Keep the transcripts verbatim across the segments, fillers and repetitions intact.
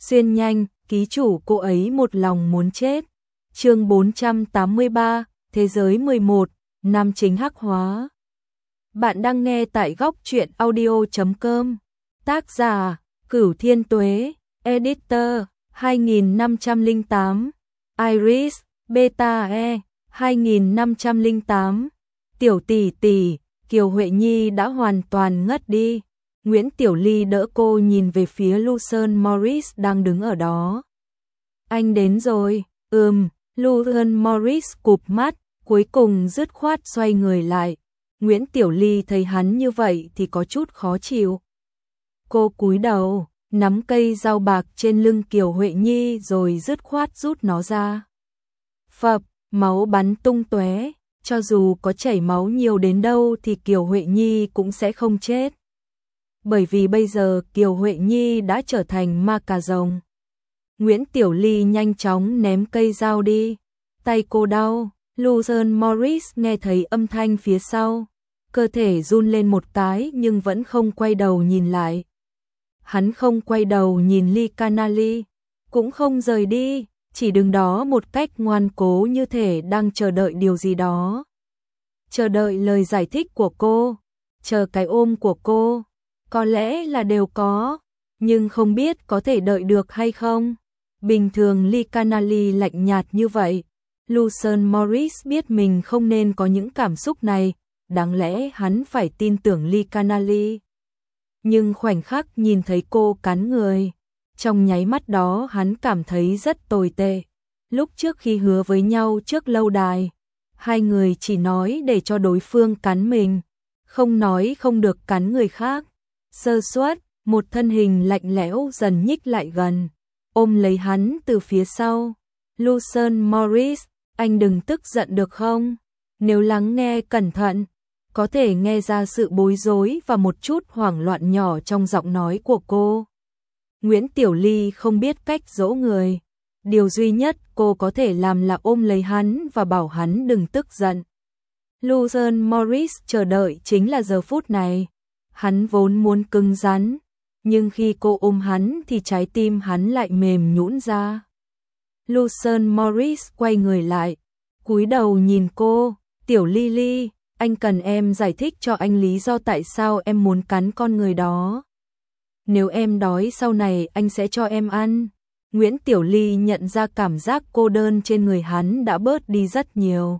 Xuyên nhanh, ký chủ cô ấy một lòng muốn chết. Chương bốn trăm tám mươi ba, Thế giới mười một, nam chính hắc hóa. Bạn đang nghe tại góc truyện audio chấm com. Tác giả: Cửu Thiên Tuế, editor: hai nghìn năm trăm lẻ tám, Iris, Beta E, hai nghìn năm trăm lẻ tám. Tiểu tỷ tỷ, Kiều Huệ Nhi đã hoàn toàn ngất đi. Nguyễn Tiểu Ly đỡ cô nhìn về phía Lucian Morris đang đứng ở đó. Anh đến rồi. Ừm, Lucian Morris cụp mắt, cuối cùng dứt khoát xoay người lại. Nguyễn Tiểu Ly thấy hắn như vậy thì có chút khó chịu. Cô cúi đầu, nắm cây dao bạc trên lưng Kiều Huệ Nhi rồi dứt khoát rút nó ra. Phập, máu bắn tung tóe, cho dù có chảy máu nhiều đến đâu thì Kiều Huệ Nhi cũng sẽ không chết. Bởi vì bây giờ Kiều Huệ Nhi đã trở thành ma cà rồng. Nguyễn Tiểu Ly nhanh chóng ném cây dao đi. Tay cô đau. Lucian Morris nghe thấy âm thanh phía sau. Cơ thể run lên một cái nhưng vẫn không quay đầu nhìn lại. Hắn không quay đầu nhìn Ly Canali, cũng không rời đi, chỉ đứng đó một cách ngoan cố như thể đang chờ đợi điều gì đó. Chờ đợi lời giải thích của cô, chờ cái ôm của cô. Có lẽ là đều có, nhưng không biết có thể đợi được hay không. Bình thường Ly Canali lạnh nhạt như vậy. Lucian Morris biết mình không nên có những cảm xúc này, đáng lẽ hắn phải tin tưởng Ly Canali. Nhưng khoảnh khắc nhìn thấy cô cắn người, trong nháy mắt đó hắn cảm thấy rất tồi tệ. Lúc trước khi hứa với nhau trước lâu đài, hai người chỉ nói để cho đối phương cắn mình, không nói không được cắn người khác. Sơ suất, một thân hình lạnh lẽo dần nhích lại gần, ôm lấy hắn từ phía sau. Lucian Morris, anh đừng tức giận được không? Nếu lắng nghe cẩn thận, có thể nghe ra sự bối rối và một chút hoảng loạn nhỏ trong giọng nói của cô. Nguyễn Tiểu Ly không biết cách dỗ người. Điều duy nhất cô có thể làm là ôm lấy hắn và bảo hắn đừng tức giận. Lucian Morris chờ đợi chính là giờ phút này. Hắn vốn muốn cứng rắn, nhưng khi cô ôm hắn thì trái tim hắn lại mềm nhũn ra. Lucian Morris quay người lại, cúi đầu nhìn cô. Tiểu Ly Ly, anh cần em giải thích cho anh lý do tại sao em muốn cắn con người đó. Nếu em đói sau này anh sẽ cho em ăn. Nguyễn Tiểu Ly nhận ra cảm giác cô đơn trên người hắn đã bớt đi rất nhiều.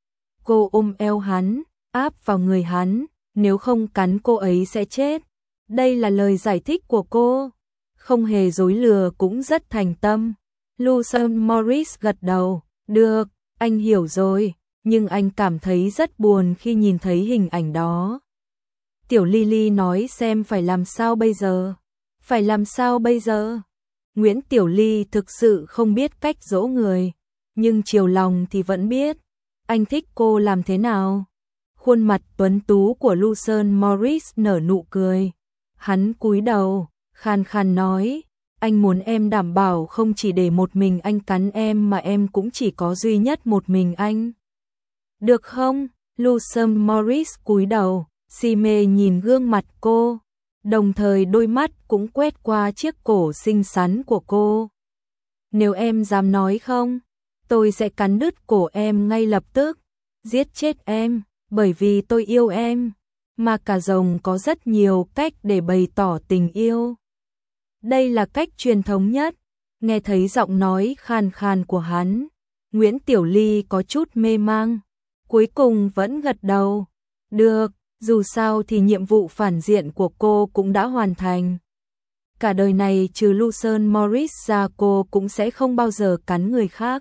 Cô ôm eo hắn, áp vào người hắn. Nếu không cắn cô ấy sẽ chết. Đây là lời giải thích của cô. Không hề dối lừa cũng rất thành tâm. Lucian Morris gật đầu. Được, anh hiểu rồi. Nhưng anh cảm thấy rất buồn khi nhìn thấy hình ảnh đó. Tiểu Lily nói xem phải làm sao bây giờ. Phải làm sao bây giờ? Nguyễn Tiểu Ly thực sự không biết cách dỗ người. Nhưng chiều lòng thì vẫn biết. Anh thích cô làm thế nào? Khuôn mặt tuấn tú của Lucian Morris nở nụ cười. Hắn cúi đầu, khàn khàn nói, anh muốn em đảm bảo không chỉ để một mình anh cắn em mà em cũng chỉ có duy nhất một mình anh. Được không? Lucian Morris cúi đầu, si mê nhìn gương mặt cô, đồng thời đôi mắt cũng quét qua chiếc cổ xinh xắn của cô. Nếu em dám nói không, tôi sẽ cắn đứt cổ em ngay lập tức, giết chết em. Bởi vì tôi yêu em, mà cả rồng có rất nhiều cách để bày tỏ tình yêu. Đây là cách truyền thống nhất. Nghe thấy giọng nói khàn khàn của hắn, Nguyễn Tiểu Ly có chút mê mang, cuối cùng vẫn gật đầu. Được, dù sao thì nhiệm vụ phản diện của cô cũng đã hoàn thành. Cả đời này trừ Lucian Morris ra cô cũng sẽ không bao giờ cắn người khác.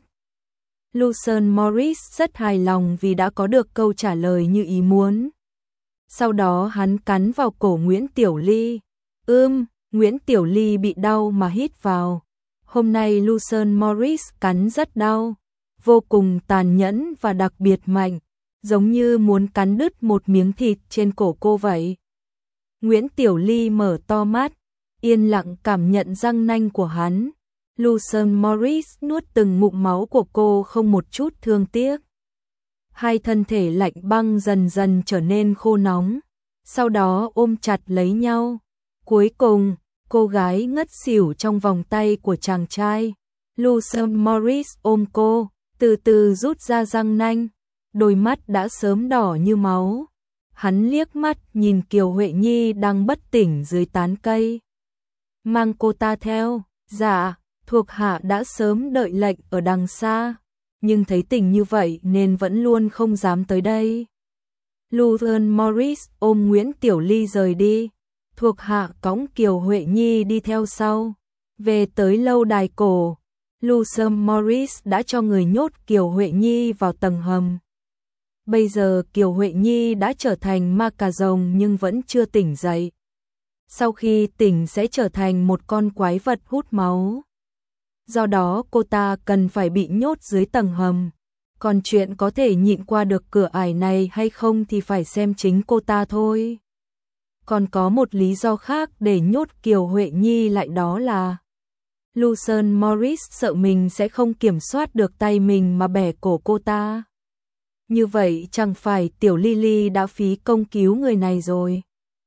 Lucian Morris rất hài lòng vì đã có được câu trả lời như ý muốn. Sau đó hắn cắn vào cổ Nguyễn Tiểu Ly. Ưm, Nguyễn Tiểu Ly bị đau mà hít vào. Hôm nay Lucian Morris cắn rất đau, vô cùng tàn nhẫn và đặc biệt mạnh, giống như muốn cắn đứt một miếng thịt trên cổ cô vậy. Nguyễn Tiểu Ly mở to mắt, yên lặng cảm nhận răng nanh của hắn. Lucian Morris nuốt từng ngụm máu của cô không một chút thương tiếc. Hai thân thể lạnh băng dần dần trở nên khô nóng, sau đó ôm chặt lấy nhau. Cuối cùng, Cô gái ngất xỉu trong vòng tay của chàng trai. Luther Morris ôm cô, từ từ rút ra răng nanh, đôi mắt đã sớm đỏ như máu. Hắn liếc mắt nhìn Kiều Huệ Nhi đang bất tỉnh dưới tán cây. Mang cô ta theo. Dạ, thuộc hạ đã sớm đợi lệnh ở đằng xa, nhưng thấy tình như vậy nên vẫn luôn không dám tới đây. Luther Morris ôm Nguyễn Tiểu Ly rời đi, thuộc hạ cõng Kiều Huệ Nhi đi theo sau. Về tới lâu đài cổ, Luther Morris đã cho người nhốt Kiều Huệ Nhi vào tầng hầm. Bây giờ Kiều Huệ Nhi đã trở thành ma cà rồng nhưng vẫn chưa tỉnh dậy. Sau khi tỉnh sẽ trở thành một con quái vật hút máu. Do đó cô ta cần phải bị nhốt dưới tầng hầm. Còn chuyện có thể nhịn qua được cửa ải này hay không thì phải xem chính cô ta thôi. Còn có một lý do khác để nhốt Kiều Huệ Nhi lại, đó là Luther Morris sợ mình sẽ không kiểm soát được tay mình mà bẻ cổ cô ta. Như vậy chẳng phải tiểu Lily đã phí công cứu người này rồi.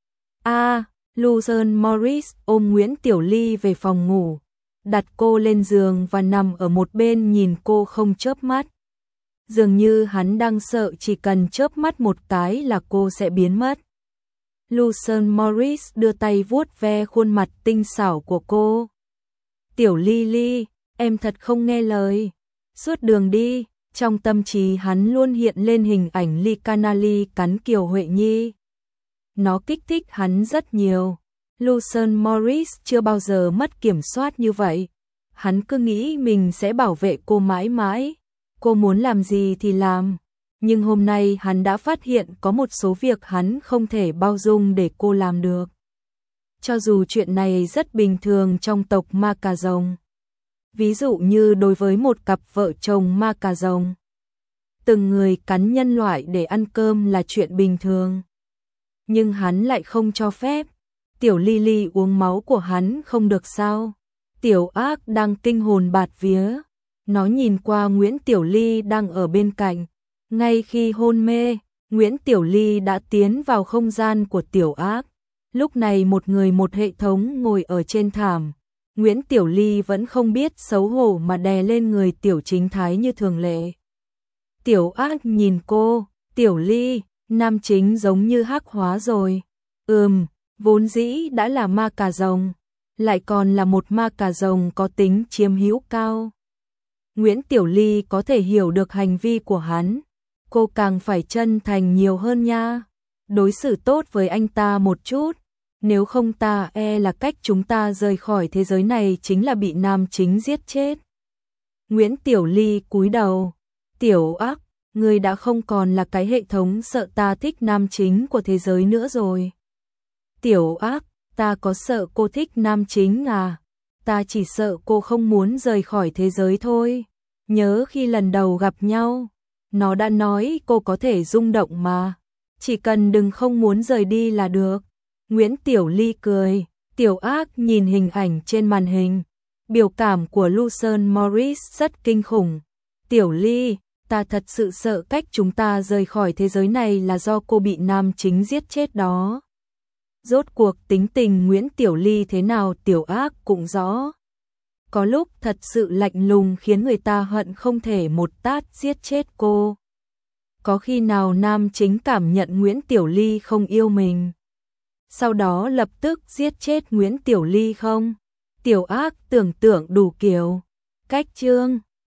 A, à, Luther Morris ôm Nguyễn Tiểu Ly về phòng ngủ, đặt cô lên giường và nằm ở một bên nhìn cô không chớp mắt. Dường như hắn đang sợ chỉ cần chớp mắt một cái là cô sẽ biến mất. Luther Morris đưa tay vuốt ve khuôn mặt tinh xảo của cô. Tiểu Lily, em thật không nghe lời. Suốt đường đi, trong tâm trí hắn luôn hiện lên hình ảnh Ly Canali cắn Kiều Huệ Nhi. Nó kích thích hắn rất nhiều. Luther Morris chưa bao giờ mất kiểm soát như vậy. Hắn cứ nghĩ mình sẽ bảo vệ cô mãi mãi. Cô muốn làm gì thì làm. Nhưng hôm nay hắn đã phát hiện có một số việc hắn không thể bao dung để cô làm được. Cho dù chuyện này rất bình thường trong tộc ma cà rồng. Ví dụ như đối với một cặp vợ chồng ma cà rồng, từng người cắn nhân loại để ăn cơm là chuyện bình thường. Nhưng hắn lại không cho phép. Tiểu Lily uống máu của hắn không được sao? Tiểu ác đang kinh hồn bạt vía. Nó nhìn qua Nguyễn Tiểu Ly đang ở bên cạnh. Ngay khi hôn mê, Nguyễn Tiểu Ly đã tiến vào không gian của tiểu ác. Lúc này một người một hệ thống ngồi ở trên thảm. Nguyễn Tiểu Ly vẫn không biết xấu hổ mà đè lên người Tiểu Chính Thái như thường lệ. Tiểu ác nhìn cô, Tiểu Ly, nam chính giống như hắc hóa rồi. Ừm, vốn dĩ đã là ma cà rồng, lại còn là một ma cà rồng có tính chiếm hữu cao. Nguyễn Tiểu Ly có thể hiểu được hành vi của hắn. Cô càng phải chân thành nhiều hơn nha. Đối xử tốt với anh ta một chút. Nếu không ta e là cách chúng ta rời khỏi thế giới này chính là bị nam chính giết chết. Nguyễn Tiểu Ly cúi đầu. Tiểu ác, ngươi đã không còn là cái hệ thống sợ ta thích nam chính của thế giới nữa rồi. Tiểu ác, ta có sợ cô thích nam chính à? Ta chỉ sợ cô không muốn rời khỏi thế giới thôi. Nhớ khi lần đầu gặp nhau, nó đã nói cô có thể rung động mà. Chỉ cần đừng không muốn rời đi là được. Nguyễn Tiểu Ly cười. Tiểu ác nhìn hình ảnh trên màn hình. Biểu cảm của Luther Morris rất kinh khủng. Tiểu Ly, ta thật sự sợ cách chúng ta rời khỏi thế giới này là do cô bị nam chính giết chết đó. Rốt cuộc tính tình Nguyễn Tiểu Ly thế nào tiểu ác cũng rõ. Có lúc thật sự lạnh lùng khiến người ta hận không thể một tát giết chết cô. Có khi nào nam chính cảm nhận Nguyễn Tiểu Ly không yêu mình, sau đó lập tức giết chết Nguyễn Tiểu Ly không? Tiểu ác tưởng tượng đủ kiểu. Cách chương